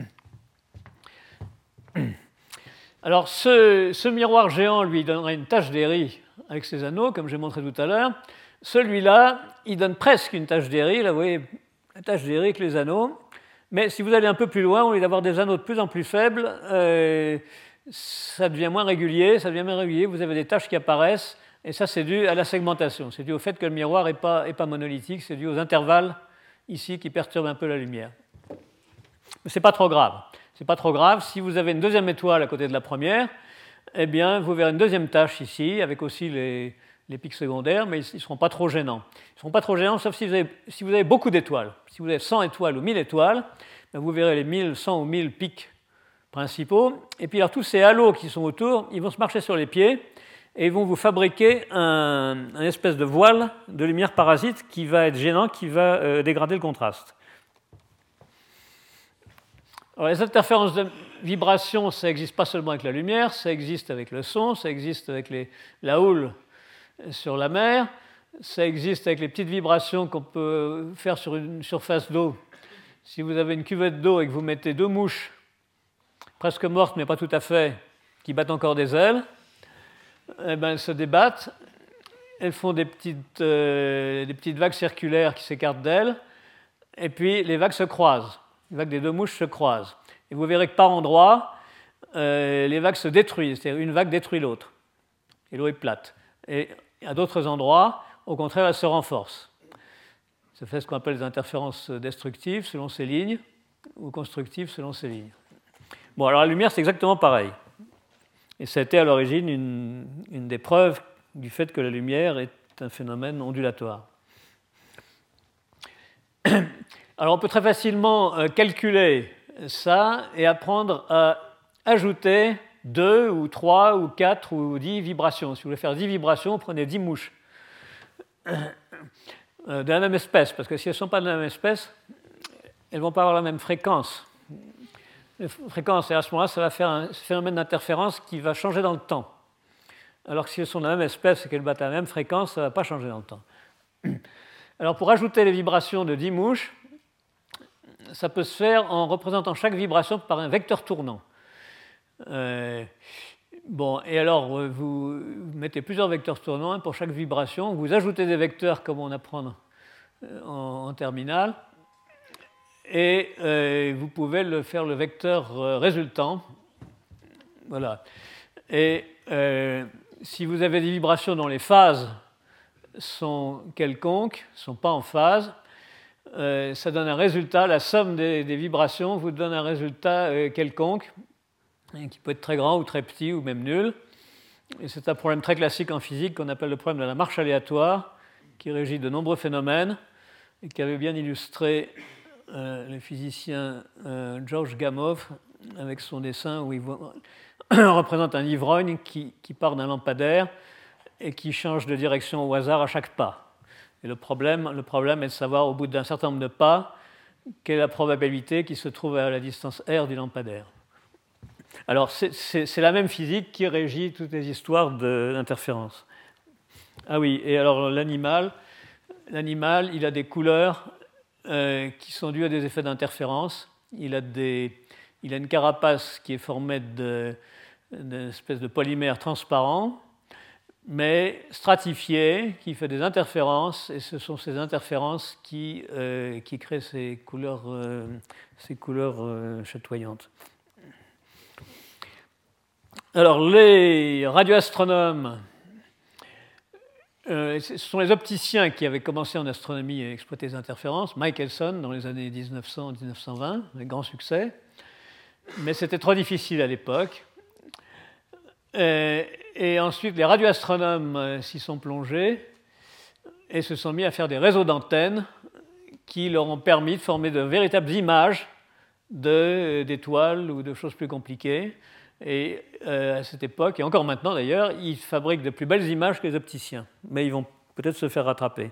Alors ce, ce miroir géant, lui, donnera une tache d'Airy avec ses anneaux, comme j'ai montré tout à l'heure. Celui-là, il donne presque une tache d'Airy, là vous voyez, la tache d'Airy avec les anneaux. Mais si vous allez un peu plus loin, au lieu d'avoir des anneaux de plus en plus faibles, euh, ça devient moins régulier, ça devient moins régulier, vous avez des taches qui apparaissent, et ça c'est dû à la segmentation, c'est dû au fait que le miroir n'est pas, est pas monolithique, c'est dû aux intervalles ici qui perturbent un peu la lumière. Mais ce n'est pas trop grave, c'est pas trop grave. Si vous avez une deuxième étoile à côté de la première, eh bien vous verrez une deuxième tache ici, avec aussi les, les pics secondaires, mais ils ne seront pas trop gênants. Ils ne seront pas trop gênants, sauf si vous avez, si vous avez beaucoup d'étoiles. Si vous avez cent étoiles ou mille étoiles, ben vous verrez les mille, cent ou mille pics principaux. Et puis alors, tous ces halos qui sont autour, ils vont se marcher sur les pieds et ils vont vous fabriquer un, un espèce de voile de lumière parasite qui va être gênant, qui va euh, dégrader le contraste. Alors, les interférences de vibration, ça n'existe pas seulement avec la lumière, ça existe avec le son, ça existe avec les, la houle sur la mer, ça existe avec les petites vibrations qu'on peut faire sur une surface d'eau. Si vous avez une cuvette d'eau et que vous mettez deux mouches, presque mortes mais pas tout à fait, qui battent encore des ailes, eh ben, elles se débattent, elles font des petites, euh, des petites vagues circulaires qui s'écartent d'elles, et puis les vagues se croisent. Les vagues des deux mouches se croisent. Et vous verrez que par endroits, euh, les vagues se détruisent, c'est-à-dire une vague détruit l'autre, et l'eau est plate. Et à d'autres endroits, au contraire, elles se renforcent. Ça fait ce qu'on appelle les interférences destructives selon ces lignes, ou constructives selon ces lignes. Bon, alors la lumière, c'est exactement pareil. Et ça a été à l'origine une, une des preuves du fait que la lumière est un phénomène ondulatoire. Alors on peut très facilement calculer ça et apprendre à ajouter deux ou trois ou quatre ou dix vibrations. Si vous voulez faire dix vibrations, prenez dix mouches de la même espèce, parce que si elles ne sont pas de la même espèce, elles ne vont pas avoir la même fréquence. La fréquence, et à ce moment-là, ça va faire un phénomène d'interférence qui va changer dans le temps. Alors que si elles sont de la même espèce et qu'elles battent à la même fréquence, ça ne va pas changer dans le temps. Alors pour ajouter les vibrations de dix mouches, ça peut se faire en représentant chaque vibration par un vecteur tournant. Euh, bon, et alors vous mettez plusieurs vecteurs tournants pour chaque vibration, vous ajoutez des vecteurs comme on apprend en, en terminale, et euh, vous pouvez le faire le vecteur euh, résultant. Voilà. Et euh, si vous avez des vibrations dont les phases sont quelconques, ne sont pas en phase, euh, ça donne un résultat, la somme des, des vibrations vous donne un résultat euh, quelconque, qui peut être très grand ou très petit ou même nul. Et c'est un problème très classique en physique qu'on appelle le problème de la marche aléatoire, qui régit de nombreux phénomènes et qui avait bien illustré euh, le physicien euh, George Gamow avec son dessin où il voit, représente un ivrogne qui, qui part d'un lampadaire et qui change de direction au hasard à chaque pas. Et le problème, le problème est de savoir au bout d'un certain nombre de pas quelle est la probabilité qu'il se trouve à la distance r du lampadaire. Alors, c'est, c'est, c'est la même physique qui régit toutes les histoires d'interférences. Ah oui, et alors l'animal, l'animal, il a des couleurs euh, qui sont dues à des effets d'interférence. Il a, des, il a une carapace qui est formée de, d'une espèce de polymère transparent, mais stratifié, qui fait des interférences, et ce sont ces interférences qui, euh, qui créent ces couleurs, euh, ces couleurs euh, chatoyantes. Alors, les radioastronomes, euh, ce sont les opticiens qui avaient commencé en astronomie à exploiter les interférences, Michelson dans les années mille neuf cents à mille neuf cent vingt, avec grand succès, mais c'était trop difficile à l'époque. Et, et ensuite, les radioastronomes euh, s'y sont plongés et se sont mis à faire des réseaux d'antennes qui leur ont permis de former de véritables images de, d'étoiles ou de choses plus compliquées. Et euh, à cette époque, et encore maintenant d'ailleurs, ils fabriquent de plus belles images que les opticiens. Mais ils vont peut-être se faire rattraper.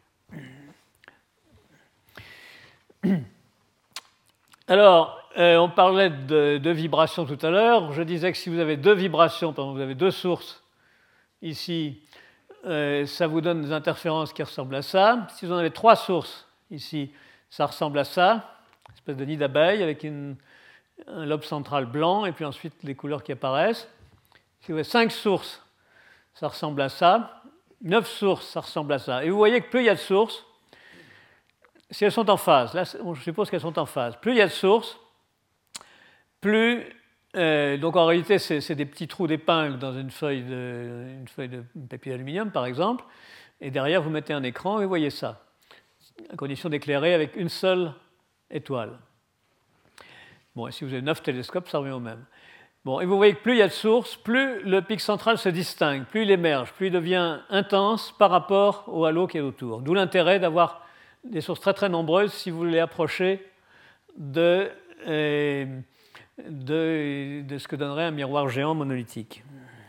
Alors, euh, on parlait de, de vibrations tout à l'heure. Je disais que si vous avez deux vibrations, par exemple, vous avez deux sources ici, euh, ça vous donne des interférences qui ressemblent à ça. Si vous en avez trois sources ici, ça ressemble à ça, une espèce de nid d'abeille avec une, un lobe central blanc et puis ensuite les couleurs qui apparaissent. Si vous avez cinq sources, ça ressemble à ça. Neuf sources, ça ressemble à ça. Et vous voyez que plus il y a de sources, si elles sont en phase, là je suppose qu'elles sont en phase, plus il y a de sources, plus, euh, donc en réalité c'est, c'est des petits trous d'épingle dans une feuille de, une feuille de papier d'aluminium par exemple, et derrière vous mettez un écran et vous voyez ça, à condition d'éclairer avec une seule étoile. Bon, et si vous avez neuf télescopes, ça revient au même. Bon, et vous voyez que plus il y a de sources, plus le pic central se distingue, plus il émerge, plus il devient intense par rapport au halo qui est autour. D'où l'intérêt d'avoir des sources très très nombreuses si vous voulez approcher de, euh, de, de ce que donnerait un miroir géant monolithique.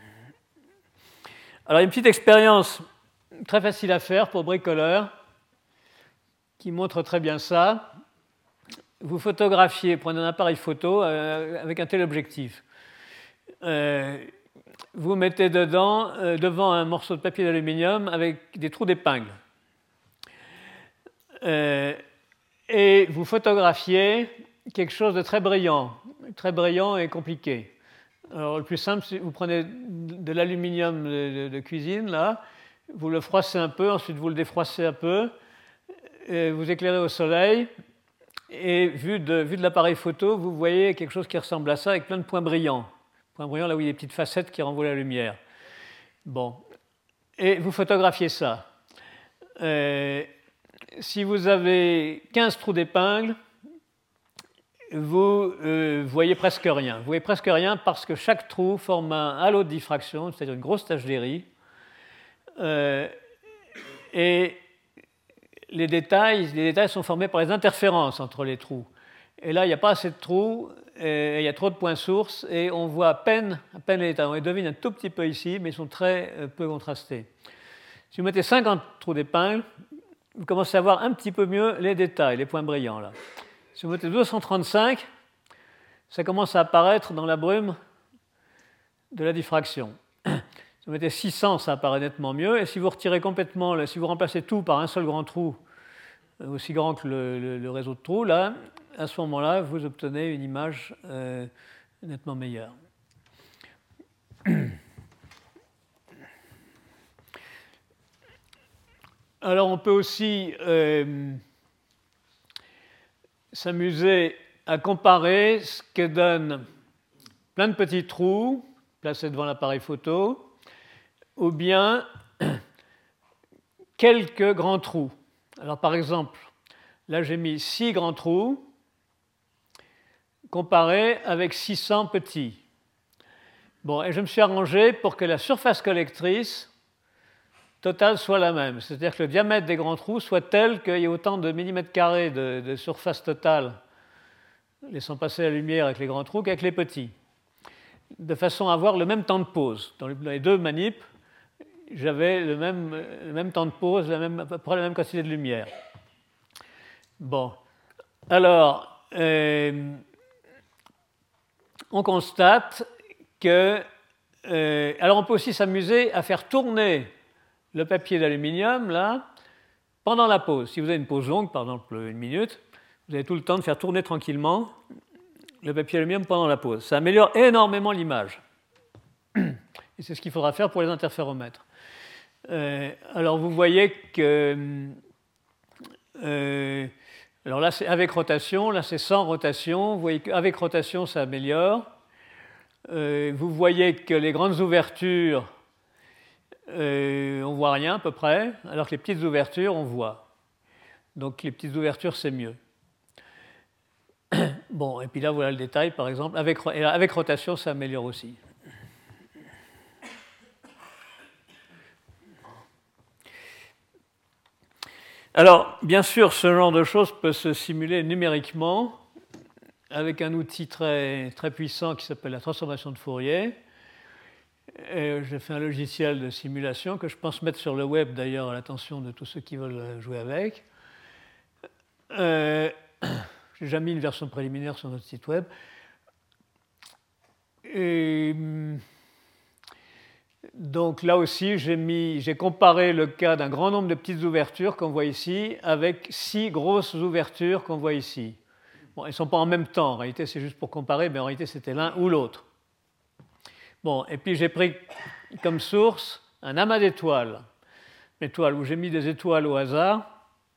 Alors, une petite expérience très facile à faire pour bricoleurs qui montre très bien ça. Vous photographiez, prenez un appareil photo euh, avec un téléobjectif. Euh, vous mettez dedans, euh, devant un morceau de papier d'aluminium avec des trous d'épingle. Euh, et vous photographiez quelque chose de très brillant, très brillant et compliqué. Alors le plus simple, c'est vous prenez de l'aluminium de, de, de cuisine, là, vous le froissez un peu, ensuite vous le défroissez un peu, et vous éclairez au soleil, et vu de, vu de l'appareil photo, vous voyez quelque chose qui ressemble à ça avec plein de points brillants. Points brillants là où il y a des petites facettes qui renvoient la lumière. Bon. Et vous photographiez ça. Euh, Si vous avez quinze trous d'épingle, vous euh, voyez presque rien. Vous voyez presque rien parce que chaque trou forme un halo de diffraction, c'est-à-dire une grosse tache d'Airy. Euh, et les détails, les détails sont formés par les interférences entre les trous. Et là, il n'y a pas assez de trous, et il y a trop de points sources, et on voit à peine, à peine les détails. On les devine un tout petit peu ici, mais ils sont très euh, peu contrastés. Si vous mettez cinquante trous d'épingle, vous commencez à voir un petit peu mieux les détails, les points brillants. Là. Si vous mettez deux cent trente-cinq, ça commence à apparaître dans la brume de la diffraction. Si vous mettez six cents, ça apparaît nettement mieux. Et si vous retirez complètement, si vous remplacez tout par un seul grand trou, aussi grand que le, le, le réseau de trous, là, à ce moment-là, vous obtenez une image euh, nettement meilleure. Alors on peut aussi euh, s'amuser à comparer ce que donnent plein de petits trous placés devant l'appareil photo ou bien quelques grands trous. Alors par exemple, là j'ai mis six grands trous comparés avec six cents petits. Bon, et je me suis arrangé pour que la surface collectrice totale soit la même. C'est-à-dire que le diamètre des grands trous soit tel qu'il y ait autant de millimètres carrés de, de surface totale laissant passer la lumière avec les grands trous qu'avec les petits. De façon à avoir le même temps de pause. Dans les deux manips, j'avais le même, le même temps de pause, la même, à peu près la même quantité de lumière. Bon. Alors, euh, on constate que... Euh, alors, on peut aussi s'amuser à faire tourner le papier d'aluminium, là, pendant la pause. Si vous avez une pause longue, par exemple une minute, vous avez tout le temps de faire tourner tranquillement le papier d'aluminium pendant la pause. Ça améliore énormément l'image. Et c'est ce qu'il faudra faire pour les interféromètres. Euh, alors vous voyez que, euh, alors là c'est avec rotation, là c'est sans rotation, vous voyez qu'avec rotation ça améliore. Euh, vous voyez que les grandes ouvertures, euh, on ne voit rien à peu près, alors que les petites ouvertures, on voit. Donc les petites ouvertures, c'est mieux. Bon, et puis là, voilà le détail, par exemple. Avec, avec rotation, ça améliore aussi. Alors, bien sûr, ce genre de choses peut se simuler numériquement avec un outil très, très puissant qui s'appelle la transformation de Fourier. J'ai fait un logiciel de simulation que je pense mettre sur le web, d'ailleurs, à l'attention de tous ceux qui veulent jouer avec. Euh, J'ai déjà mis une version préliminaire sur notre site web. Et donc là aussi, j'ai mis, j'ai comparé le cas d'un grand nombre de petites ouvertures qu'on voit ici avec six grosses ouvertures qu'on voit ici. Bon, elles ne sont pas en même temps, en réalité c'est juste pour comparer, mais en réalité c'était l'un ou l'autre. Bon, et puis j'ai pris comme source un amas d'étoiles, étoiles où j'ai mis des étoiles au hasard.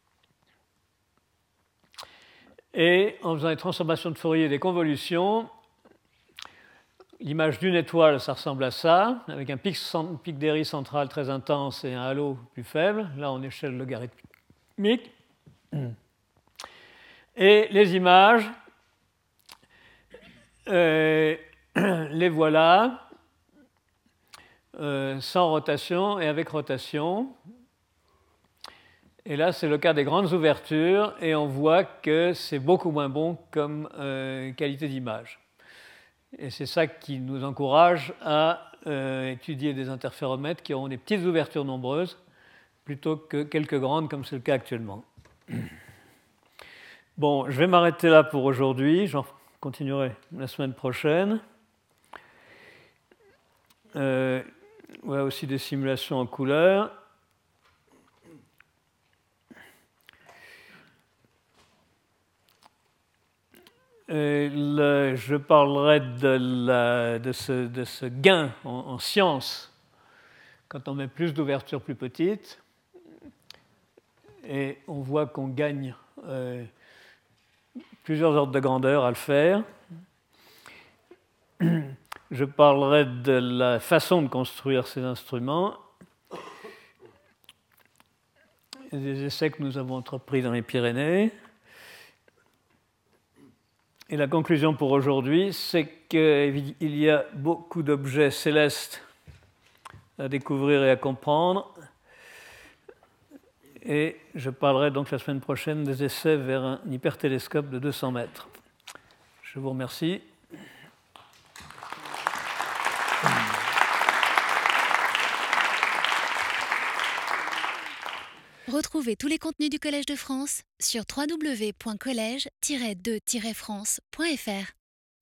Et en faisant des transformations de Fourier et des convolutions, l'image d'une étoile, ça ressemble à ça, avec un pic, pic d'Airy central très intense et un halo plus faible, là en échelle logarithmique. Et les images, euh, les voilà, euh, sans rotation et avec rotation. Et là, c'est le cas des grandes ouvertures, et on voit que c'est beaucoup moins bon comme euh, qualité d'image. Et c'est ça qui nous encourage à euh, étudier des interféromètres qui auront des petites ouvertures nombreuses, plutôt que quelques grandes, comme c'est le cas actuellement. Bon, je vais m'arrêter là pour aujourd'hui, j'en continuerai la semaine prochaine. Euh, voilà aussi des simulations en couleur. Le, je parlerai de, la, de, ce, de ce gain en, en science quand on met plus d'ouvertures plus petites. Et on voit qu'on gagne euh, plusieurs ordres de grandeur à le faire. Je parlerai de la façon de construire ces instruments, et des essais que nous avons entrepris dans les Pyrénées. Et la conclusion pour aujourd'hui, c'est qu'il y a beaucoup d'objets célestes à découvrir et à comprendre. Et je parlerai donc la semaine prochaine des essais vers un hypertélescope de deux cents mètres. Je vous remercie. Retrouvez tous les contenus du Collège de France sur w w w point collège tiret de tiret france point f r.